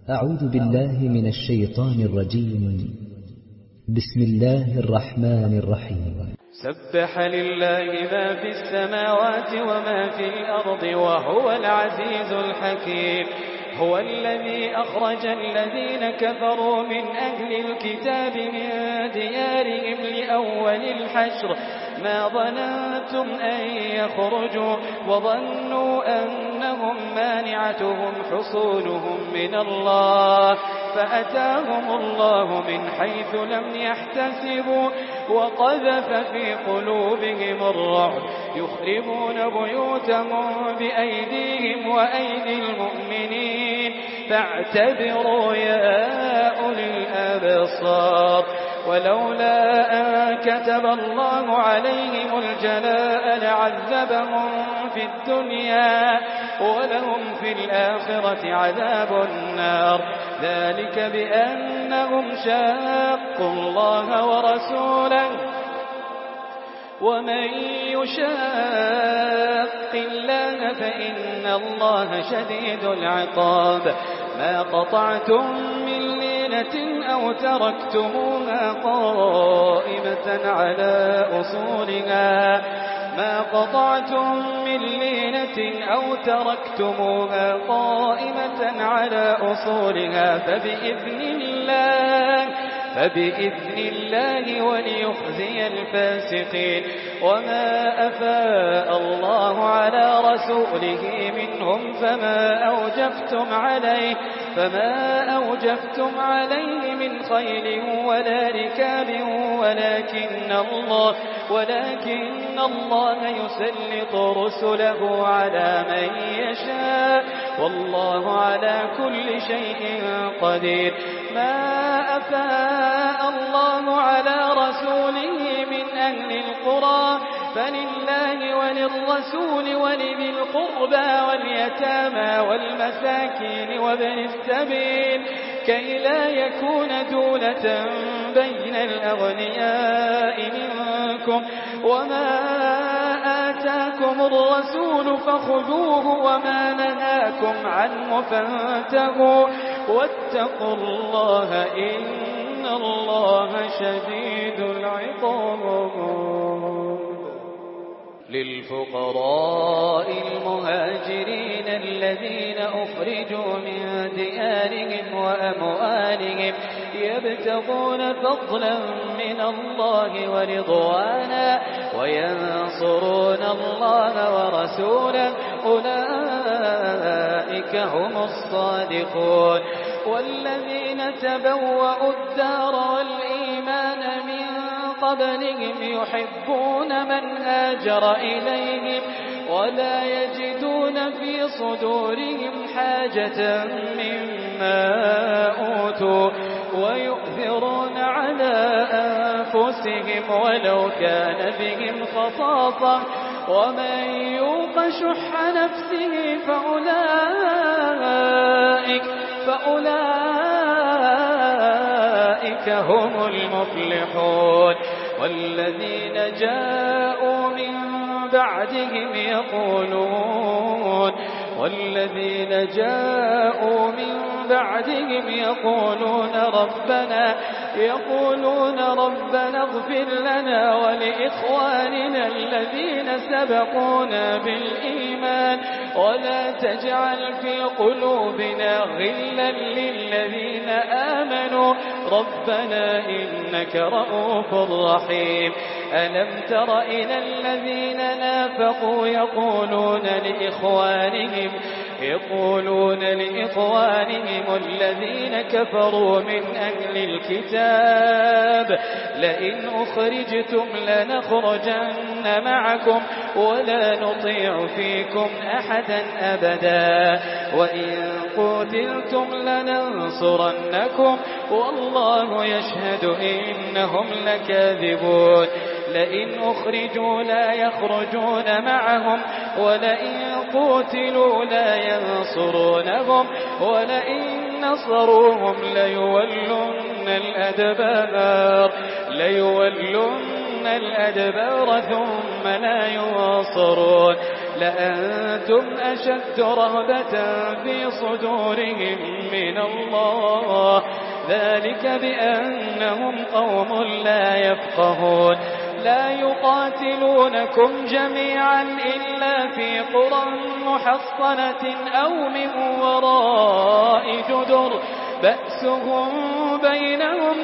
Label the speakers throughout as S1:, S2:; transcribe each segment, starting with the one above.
S1: أعوذ بالله من الشيطان الرجيم. بسم الله الرحمن الرحيم.
S2: سبح لله ما في السماوات وما في الأرض وهو العزيز الحكيم. هو الذي أخرج الذين كفروا من أهل الكتاب من ديارهم لأول الحشر ما ظننتم أن يخرجوا وظنوا أنهم مانعتهم حصولهم من الله فأتاهم الله من حيث لم يحتسبوا وقذف في قلوبهم الرعب يخربون بيوتهم بأيديهم وأيدي المؤمنين فاعتبروا يا أولي الأبصار. ولولا أن كتب الله عليهم الجلاء لعذبهم في الدنيا ولهم في الآخرة عذاب النار ذلك بأنهم شاقوا الله ورسوله ومن يشاق الله فإن الله شديد العقاب. ما قطعتم من لينة أو تركتموها قائمة على أصولها ما قطعتم من لينة أو تركتموها قائمة على أصولها فبإذن الله وليخزي الفاسقين. وما أفاء الله على رسوله منهم فما أوجفتم عليه من خيل ولا ركاب ولكن الله يسلط رسله على من يشاء والله على كل شيء قدير. ما أفاء الله على رسوله من أهل القرى فلله وللرسول ولذي القربى واليتامى والمساكين وابن السبيل كي لا يكون دولة بين الأغنياء منكم. وما آتاكم الرسول فخذوه وما نهاكم عنه فانتهوا واتقوا الله إن الله شديد العقاب. للفقراء المهاجرين الذين أخرجوا من ديارهم وأموالهم يبتغون فضلا من الله ورضوانا وينصرون الله ورسوله أولئك هم الصادقون. والذين تبوأوا الدار والإيمان من قبلهم يحبون من هاجر إليهم ولا يجدون في صدورهم حاجة مما أوتوا ويؤثرون على أنفسهم ولو كان بهم خصاصة ومن يوق شح نفسه فأولئك هم المفلحون. والذين جاءوا من بعدهم يقولون ربنا اغفر لنا ولإخواننا الذين سبقونا بالإيمان ولا تجعل في قلوبنا غلا للذين آمنوا ربنا إنك رؤوف رحيم. ألم تر إلى الذين نافقوا يقولون لإخوانهم الذين كفروا من أهل الكتاب لئن أخرجتم لنخرجن معكم ولا نطيع فيكم أحدا أبدا وإن قتلتم لننصرنكم والله يشهد إنهم لكاذبون. لئن أخرجوا لا يخرجون معهم ولئن قتلوا لا ينصرونهم ولئن نصروهم ليولن الأدبار ثم لا ينصرون. لأنتم أشد رهبة في صدورهم من الله، ذلك بأنهم قوم لا يفقهون. لا يقاتلونكم جميعا إلا في قرى محصنة أو من وراء جدر بأسهم بينهم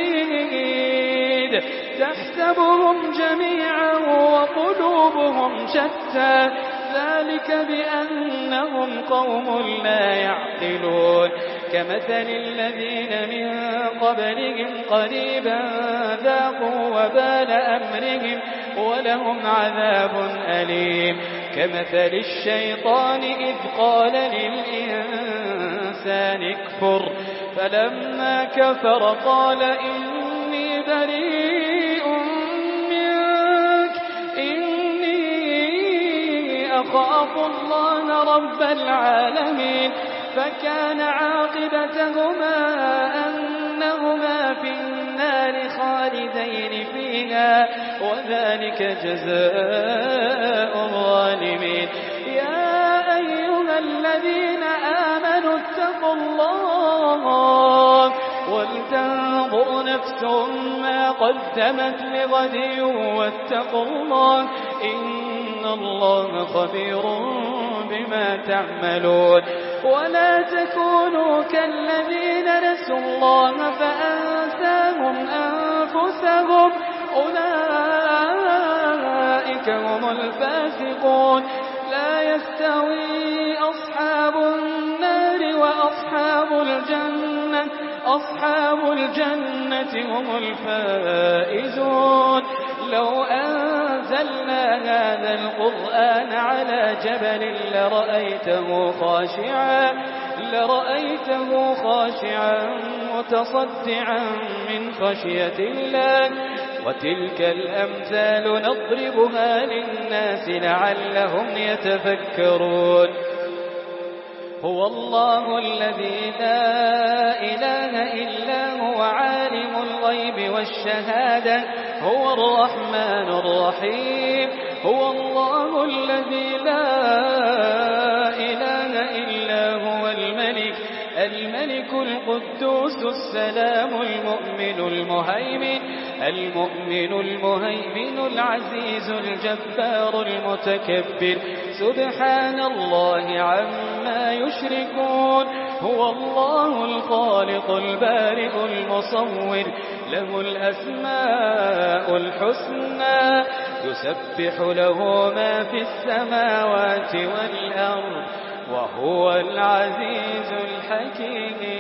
S2: شديد تحسبهم جميعا وقلوبهم شتى، ذلك بأنهم قوم لا يعقلون. كمثل الذين من قبلهم قريبا ذاقوا وبال أمرهم ولهم عذاب أليم. كمثل الشيطان إذ قال للإنسان اكفر فلما كفر قال إني بريء منك إني أخاف الله رب العالمين. فكان عاقبتهما أنهما في النار خالدين فيها وذلك جزاء الظالمين. يا أيها الذين آمنوا اتقوا الله ولتنظر نفس ما قدمت لغد واتقوا الله إن الله خبير بما تعملون. ولا تكونوا كالذين نسوا الله فأنساهم أنفسهم أولئك هم الفاسقون. لا يستوي أصحاب النار وأصحاب الجنة، أصحاب الجنة هم الفائزون. لو أنزلنا هذا القرآن على جبل لرأيته خاشعا متصدعا من خشية الله. وتلك الأمثال نضربها للناس لعلهم يتفكرون. هو الله الذي لا إله إلا هو عالم الغيب والشهادة هو الرحمن الرحيم. هو الله الذي لا إله إلا هو الملك القدوس السلام المؤمن المهيمن العزيز الجبار المتكبر سبحان الله عما يشركون. هو الله الخالق البارئ المصور له الأسماء الحسنى يسبح له ما في السماوات والأرض وهو العزيز الحكيم.